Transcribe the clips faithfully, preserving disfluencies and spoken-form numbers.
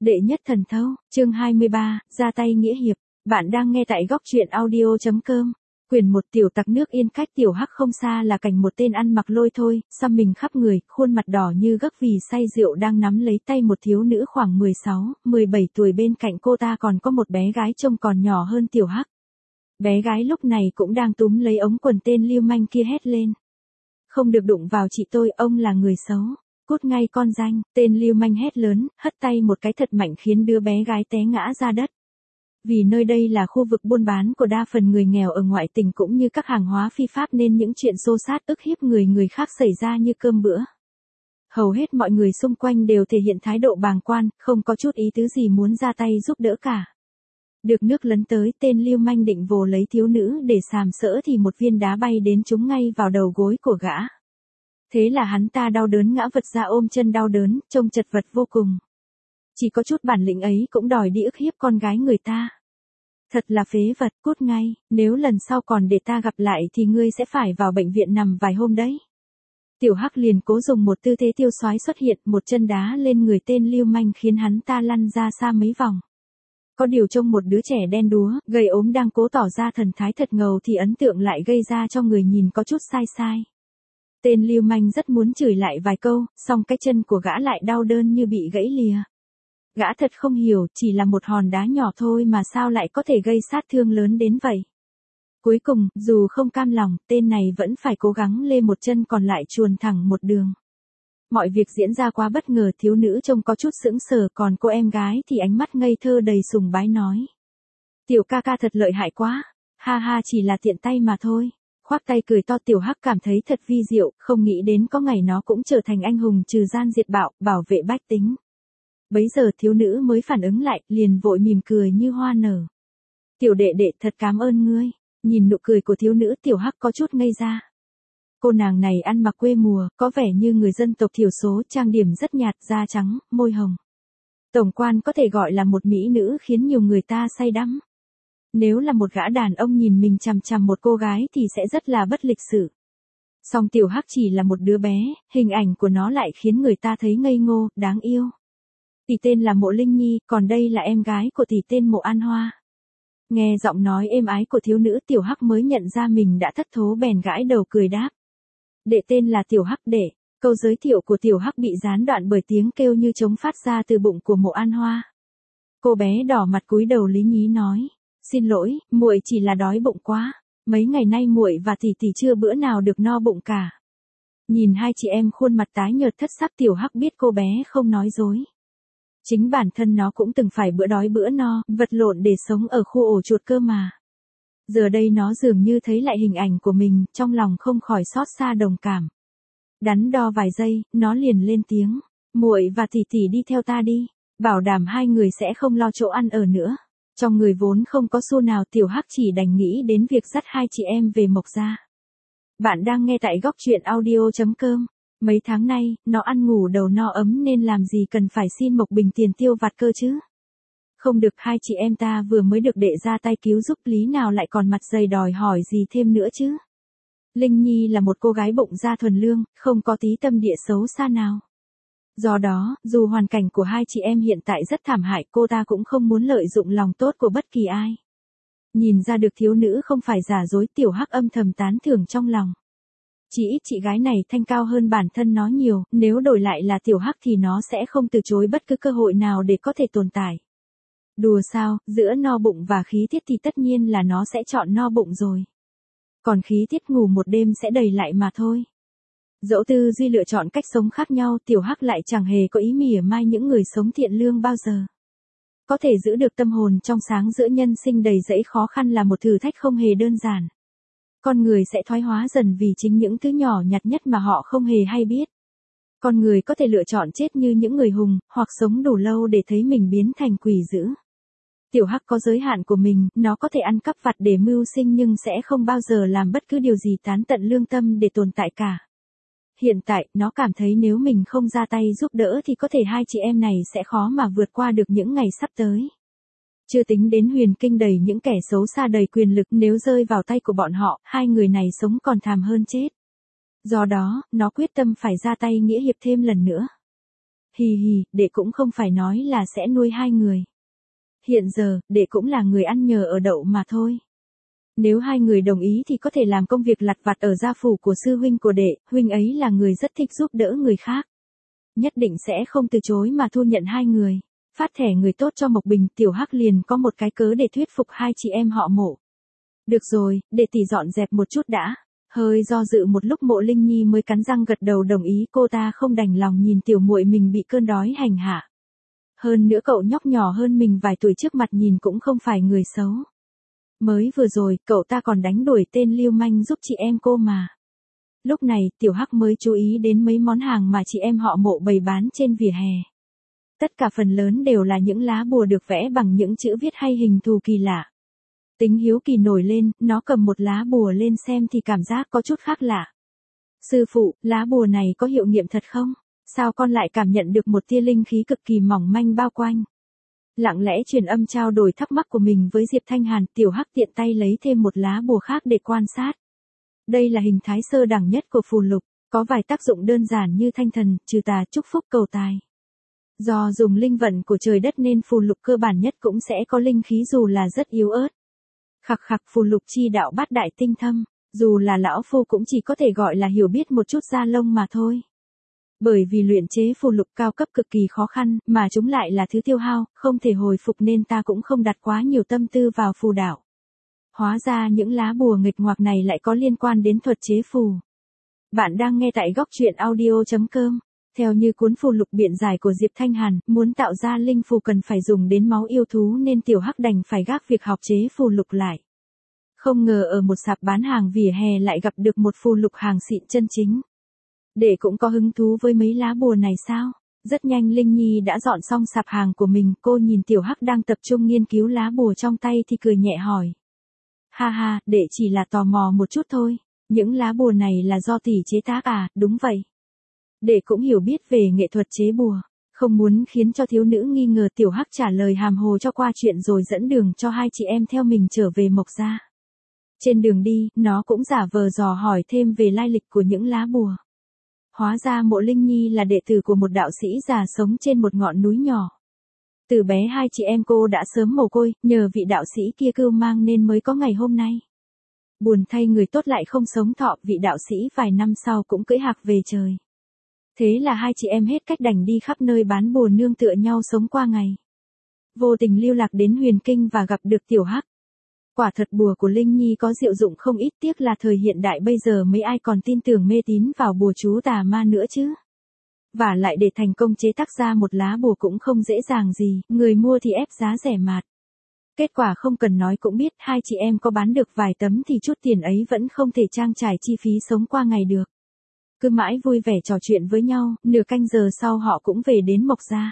Đệ nhất thần thâu, chương hai mươi ba, ra tay nghĩa hiệp. Bạn đang nghe tại góc truyện audio chấm com. Quyền một. Tiểu tặc nước Yên. Cách Tiểu Hắc không xa là cảnh một tên ăn mặc lôi thôi, xăm mình khắp người, khuôn mặt đỏ như gấc vì say rượu đang nắm lấy tay một thiếu nữ khoảng mười sáu, mười bảy tuổi, bên cạnh cô ta còn có một bé gái trông còn nhỏ hơn Tiểu Hắc. Bé gái lúc này cũng đang túm lấy ống quần tên lưu manh kia hét lên. Không được đụng vào chị tôi, ông là người xấu. Cút ngay con danh, tên lưu manh hét lớn, hất tay một cái thật mạnh khiến đứa bé gái té ngã ra đất. Vì nơi đây là khu vực buôn bán của đa phần người nghèo ở ngoại tỉnh cũng như các hàng hóa phi pháp nên những chuyện xô xát ức hiếp người người khác xảy ra như cơm bữa. Hầu hết mọi người xung quanh đều thể hiện thái độ bàng quan, không có chút ý tứ gì muốn ra tay giúp đỡ cả. Được nước lấn tới, tên lưu manh định vồ lấy thiếu nữ để sàm sỡ thì một viên đá bay đến trúng ngay vào đầu gối của gã. Thế là hắn ta đau đớn ngã vật ra ôm chân đau đớn, trông chật vật vô cùng. Chỉ có chút bản lĩnh ấy cũng đòi đi ức hiếp con gái người ta. Thật là phế vật, cút ngay, nếu lần sau còn để ta gặp lại thì ngươi sẽ phải vào bệnh viện nằm vài hôm đấy. Tiểu Hắc liền cố dùng một tư thế tiêu xoái xuất hiện, một chân đá lên người tên lưu manh khiến hắn ta lăn ra xa mấy vòng. Có điều trông một đứa trẻ đen đúa, gầy ốm đang cố tỏ ra thần thái thật ngầu thì ấn tượng lại gây ra cho người nhìn có chút sai sai. Tên lưu manh rất muốn chửi lại vài câu, song cái chân của gã lại đau đớn như bị gãy lìa. Gã thật không hiểu, chỉ là một hòn đá nhỏ thôi mà sao lại có thể gây sát thương lớn đến vậy. Cuối cùng, dù không cam lòng, tên này vẫn phải cố gắng lê một chân còn lại chuồn thẳng một đường. Mọi việc diễn ra quá bất ngờ, thiếu nữ trông có chút sững sờ, còn cô em gái thì ánh mắt ngây thơ đầy sùng bái nói. Tiểu ca ca thật lợi hại quá, ha ha, chỉ là tiện tay mà thôi. Khoác tay cười to. Tiểu Hắc cảm thấy thật vi diệu, không nghĩ đến có ngày nó cũng trở thành anh hùng trừ gian diệt bạo, bảo vệ bách tính. Bấy giờ thiếu nữ mới phản ứng lại, liền vội mỉm cười như hoa nở. Tiểu đệ đệ thật cảm ơn ngươi. Nhìn nụ cười của thiếu nữ, Tiểu Hắc có chút ngây ra. Cô nàng này ăn mặc quê mùa, có vẻ như người dân tộc thiểu số, trang điểm rất nhạt, da trắng, môi hồng. Tổng quan có thể gọi là một mỹ nữ khiến nhiều người ta say đắm. Nếu là một gã đàn ông nhìn mình chằm chằm một cô gái thì sẽ rất là bất lịch sự. Song Tiểu Hắc chỉ là một đứa bé, hình ảnh của nó lại khiến người ta thấy ngây ngô, đáng yêu. Tỷ tên là Mộ Linh Nhi, còn đây là em gái của tỷ tên Mộ An Hoa. Nghe giọng nói êm ái của thiếu nữ, Tiểu Hắc mới nhận ra mình đã thất thố bèn gãi đầu cười đáp. Đệ tên là Tiểu Hắc đệ. Câu giới thiệu của Tiểu Hắc bị gián đoạn bởi tiếng kêu như trống phát ra từ bụng của Mộ An Hoa. Cô bé đỏ mặt cúi đầu lý nhí nói. Xin lỗi, muội chỉ là đói bụng quá. Mấy ngày nay muội và tỷ tỷ chưa bữa nào được no bụng cả. Nhìn hai chị em khuôn mặt tái nhợt thất sắc, Tiểu Hắc biết cô bé không nói dối. Chính bản thân nó cũng từng phải bữa đói bữa no, vật lộn để sống ở khu ổ chuột cơ mà. Giờ đây nó dường như thấy lại hình ảnh của mình, trong lòng không khỏi xót xa đồng cảm. Đắn đo vài giây, nó liền lên tiếng. Muội và tỷ tỷ đi theo ta đi, bảo đảm hai người sẽ không lo chỗ ăn ở nữa. Trong người vốn không có xu nào, Tiểu Hắc chỉ đành nghĩ đến việc dắt hai chị em về Mộc gia. Bạn đang nghe tại góc truyện audio chấm com. Mấy tháng nay, nó ăn ngủ đầu no ấm nên làm gì cần phải xin Mộc Bình tiền tiêu vặt cơ chứ. Không được, hai chị em ta vừa mới được đệ ra tay cứu giúp, lý nào lại còn mặt dày đòi hỏi gì thêm nữa chứ. Linh Nhi là một cô gái bụng da thuần lương, không có tí tâm địa xấu xa nào. Do đó, dù hoàn cảnh của hai chị em hiện tại rất thảm hại, cô ta cũng không muốn lợi dụng lòng tốt của bất kỳ ai. Nhìn ra được thiếu nữ không phải giả dối, Tiểu Hắc âm thầm tán thưởng trong lòng. Chỉ ít chị gái này thanh cao hơn bản thân nó nhiều, nếu đổi lại là Tiểu Hắc thì nó sẽ không từ chối bất cứ cơ hội nào để có thể tồn tại. Đùa sao, giữa no bụng và khí tiết thì tất nhiên là nó sẽ chọn no bụng rồi. Còn khí tiết ngủ một đêm sẽ đầy lại mà thôi. Dẫu tư duy lựa chọn cách sống khác nhau, Tiểu Hắc lại chẳng hề có ý mỉa mai những người sống thiện lương bao giờ. Có thể giữ được tâm hồn trong sáng giữa nhân sinh đầy rẫy khó khăn là một thử thách không hề đơn giản. Con người sẽ thoái hóa dần vì chính những thứ nhỏ nhặt nhất mà họ không hề hay biết. Con người có thể lựa chọn chết như những người hùng, hoặc sống đủ lâu để thấy mình biến thành quỷ dữ. Tiểu Hắc có giới hạn của mình, nó có thể ăn cắp vặt để mưu sinh nhưng sẽ không bao giờ làm bất cứ điều gì tán tận lương tâm để tồn tại cả. Hiện tại, nó cảm thấy nếu mình không ra tay giúp đỡ thì có thể hai chị em này sẽ khó mà vượt qua được những ngày sắp tới. Chưa tính đến huyền kinh đầy những kẻ xấu xa đầy quyền lực, nếu rơi vào tay của bọn họ, hai người này sống còn thảm hơn chết. Do đó, nó quyết tâm phải ra tay nghĩa hiệp thêm lần nữa. hì hì, đệ cũng không phải nói là sẽ nuôi hai người. Hiện giờ, đệ cũng là người ăn nhờ ở đậu mà thôi. Nếu hai người đồng ý thì có thể làm công việc lặt vặt ở gia phủ của sư huynh của đệ, huynh ấy là người rất thích giúp đỡ người khác. Nhất định sẽ không từ chối mà thu nhận hai người. Phát thẻ người tốt cho Mộc Bình, Tiểu Hắc liền có một cái cớ để thuyết phục hai chị em họ Mộ. Được rồi, để tỷ dọn dẹp một chút đã. Hơi do dự một lúc Mộ Linh Nhi mới cắn răng gật đầu đồng ý, cô ta không đành lòng nhìn tiểu muội mình bị cơn đói hành hạ. Hơn nữa cậu nhóc nhỏ hơn mình vài tuổi trước mặt nhìn cũng không phải người xấu. Mới vừa rồi, cậu ta còn đánh đuổi tên lưu manh giúp chị em cô mà. Lúc này, Tiểu Hắc mới chú ý đến mấy món hàng mà chị em họ Mộ bày bán trên vỉa hè. Tất cả phần lớn đều là những lá bùa được vẽ bằng những chữ viết hay hình thù kỳ lạ. Tính hiếu kỳ nổi lên, nó cầm một lá bùa lên xem thì cảm giác có chút khác lạ. Sư phụ, lá bùa này có hiệu nghiệm thật không? Sao con lại cảm nhận được một tia linh khí cực kỳ mỏng manh bao quanh? Lặng lẽ truyền âm trao đổi thắc mắc của mình với Diệp Thanh Hàn, Tiểu Hắc tiện tay lấy thêm một lá bùa khác để quan sát. Đây là hình thái sơ đẳng nhất của phù lục, có vài tác dụng đơn giản như thanh thần, trừ tà, chúc phúc, cầu tài. Do dùng linh vận của trời đất nên phù lục cơ bản nhất cũng sẽ có linh khí dù là rất yếu ớt. Khặc khặc, phù lục chi đạo bát đại tinh thâm, dù là lão phu cũng chỉ có thể gọi là hiểu biết một chút da lông mà thôi. Bởi vì luyện chế phù lục cao cấp cực kỳ khó khăn, mà chúng lại là thứ tiêu hao, không thể hồi phục nên ta cũng không đặt quá nhiều tâm tư vào phù đạo. Hóa ra những lá bùa nghịch ngoạc này lại có liên quan đến thuật chế phù. Bạn đang nghe tại góc truyện audio chấm com. Theo như cuốn phù lục biện giải của Diệp Thanh Hàn, muốn tạo ra linh phù cần phải dùng đến máu yêu thú nên Tiểu Hắc đành phải gác việc học chế phù lục lại. Không ngờ ở một sạp bán hàng vỉa hè lại gặp được một phù lục hàng xịn chân chính. Đệ cũng có hứng thú với mấy lá bùa này sao? Rất nhanh Linh Nhi đã dọn xong sạp hàng của mình, cô nhìn Tiểu Hắc đang tập trung nghiên cứu lá bùa trong tay thì cười nhẹ hỏi. Ha ha, đệ chỉ là tò mò một chút thôi, những lá bùa này là do tỷ chế tác à? Đúng vậy. Đệ cũng hiểu biết về nghệ thuật chế bùa, không muốn khiến cho thiếu nữ nghi ngờ, Tiểu Hắc trả lời hàm hồ cho qua chuyện rồi dẫn đường cho hai chị em theo mình trở về Mộc gia. Trên đường đi, nó cũng giả vờ dò hỏi thêm về lai lịch của những lá bùa. Hóa ra Mộ Linh Nhi là đệ tử của một đạo sĩ già sống trên một ngọn núi nhỏ. Từ bé hai chị em cô đã sớm mồ côi, nhờ vị đạo sĩ kia cưu mang nên mới có ngày hôm nay. Buồn thay người tốt lại không sống thọ, vị đạo sĩ vài năm sau cũng cưỡi hạc về trời. Thế là hai chị em hết cách đành đi khắp nơi bán bùa nương tựa nhau sống qua ngày. Vô tình lưu lạc đến Huyền Kinh và gặp được Tiểu Hắc. Quả thật bùa của Linh Nhi có diệu dụng không ít, tiếc là thời hiện đại bây giờ mấy ai còn tin tưởng mê tín vào bùa chú tà ma nữa chứ. Và lại để thành công chế tác ra một lá bùa cũng không dễ dàng gì, người mua thì ép giá rẻ mạt. Kết quả không cần nói cũng biết, hai chị em có bán được vài tấm thì chút tiền ấy vẫn không thể trang trải chi phí sống qua ngày được. Cứ mãi vui vẻ trò chuyện với nhau, nửa canh giờ sau họ cũng về đến Mộc gia.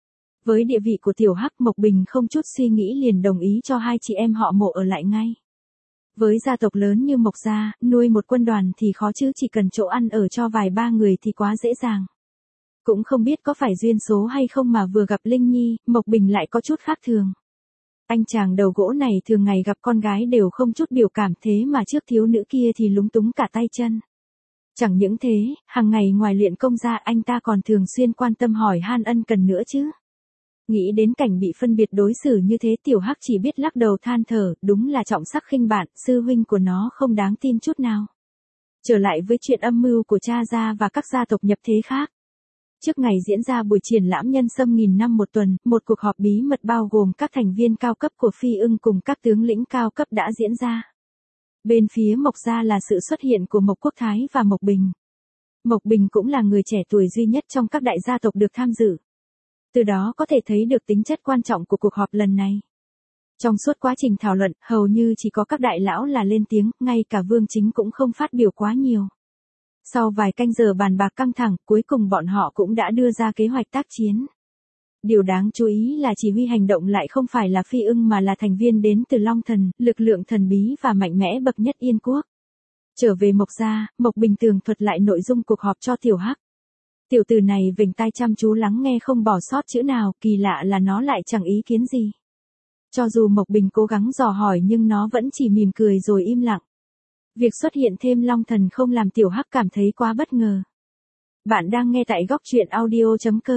Với địa vị của Tiểu Hắc, Mộc Bình không chút suy nghĩ liền đồng ý cho hai chị em họ Mộ ở lại ngay. Với gia tộc lớn như Mộc gia, nuôi một quân đoàn thì khó chứ, chỉ cần chỗ ăn ở cho vài ba người thì quá dễ dàng. Cũng không biết có phải duyên số hay không mà vừa gặp Linh Nhi, Mộc Bình lại có chút khác thường. Anh chàng đầu gỗ này thường ngày gặp con gái đều không chút biểu cảm, thế mà trước thiếu nữ kia thì lúng túng cả tay chân. Chẳng những thế, hàng ngày ngoài luyện công ra anh ta còn thường xuyên quan tâm hỏi han ân cần nữa chứ. Nghĩ đến cảnh bị phân biệt đối xử như thế, Tiểu Hắc chỉ biết lắc đầu than thở, đúng là trọng sắc khinh bạn, sư huynh của nó không đáng tin chút nào. Trở lại với chuyện âm mưu của cha gia và các gia tộc nhập thế khác. Trước ngày diễn ra buổi triển lãm nhân sâm nghìn năm một tuần, một cuộc họp bí mật bao gồm các thành viên cao cấp của Phi Ưng cùng các tướng lĩnh cao cấp đã diễn ra. Bên phía Mộc gia là sự xuất hiện của Mộc Quốc Thái và Mộc Bình. Mộc Bình cũng là người trẻ tuổi duy nhất trong các đại gia tộc được tham dự. Từ đó có thể thấy được tính chất quan trọng của cuộc họp lần này. Trong suốt quá trình thảo luận, hầu như chỉ có các đại lão là lên tiếng, ngay cả Vương Chính cũng không phát biểu quá nhiều. Sau vài canh giờ bàn bạc căng thẳng, cuối cùng bọn họ cũng đã đưa ra kế hoạch tác chiến. Điều đáng chú ý là chỉ huy hành động lại không phải là Phi Ưng mà là thành viên đến từ Long Thần, lực lượng thần bí và mạnh mẽ bậc nhất Yên Quốc. Trở về Mộc gia, Mộc Bình tường thuật lại nội dung cuộc họp cho Tiểu Hắc. Tiểu tử này vểnh tai chăm chú lắng nghe không bỏ sót chữ nào, kỳ lạ là nó lại chẳng ý kiến gì. Cho dù Mộc Bình cố gắng dò hỏi nhưng nó vẫn chỉ mỉm cười rồi im lặng. Việc xuất hiện thêm Long Thần không làm Tiểu Hắc cảm thấy quá bất ngờ. Bạn đang nghe tại góc truyện audio chấm com.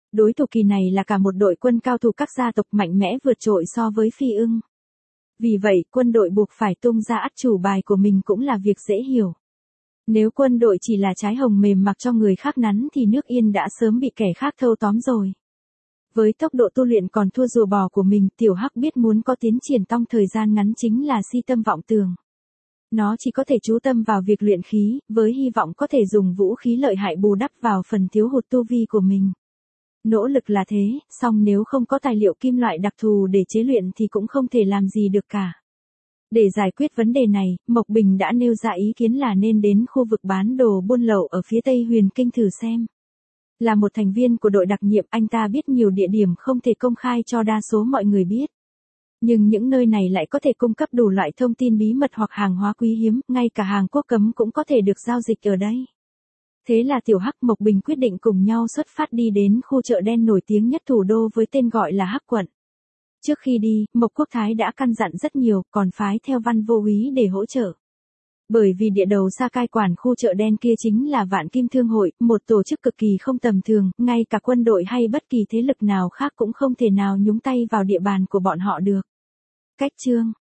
Đối thủ kỳ này là cả một đội quân cao thủ các gia tộc mạnh mẽ vượt trội so với Phi Ưng. Vì vậy, quân đội buộc phải tung ra át chủ bài của mình cũng là việc dễ hiểu. Nếu quân đội chỉ là trái hồng mềm mặc cho người khác nắn thì nước Yên đã sớm bị kẻ khác thâu tóm rồi. Với tốc độ tu luyện còn thua rùa bò của mình, Tiểu Hắc biết muốn có tiến triển trong thời gian ngắn chính là si tâm vọng tưởng. Nó chỉ có thể chú tâm vào việc luyện khí, với hy vọng có thể dùng vũ khí lợi hại bù đắp vào phần thiếu hụt tu vi của mình. Nỗ lực là thế, song nếu không có tài liệu kim loại đặc thù để chế luyện thì cũng không thể làm gì được cả. Để giải quyết vấn đề này, Mộc Bình đã nêu ra ý kiến là nên đến khu vực bán đồ buôn lậu ở phía Tây Huyền Kinh thử xem. Là một thành viên của đội đặc nhiệm, anh ta biết nhiều địa điểm không thể công khai cho đa số mọi người biết. Nhưng những nơi này lại có thể cung cấp đủ loại thông tin bí mật hoặc hàng hóa quý hiếm, ngay cả hàng quốc cấm cũng có thể được giao dịch ở đây. Thế là Tiểu Hắc Mộc Bình quyết định cùng nhau xuất phát đi đến khu chợ đen nổi tiếng nhất thủ đô với tên gọi là Hắc Quận. Trước khi đi, Mộc Quốc Thái đã căn dặn rất nhiều, còn phái theo Văn Vô Úy để hỗ trợ. Bởi vì địa đầu xa cai quản khu chợ đen kia chính là Vạn Kim Thương Hội, một tổ chức cực kỳ không tầm thường, ngay cả quân đội hay bất kỳ thế lực nào khác cũng không thể nào nhúng tay vào địa bàn của bọn họ được. Cách chương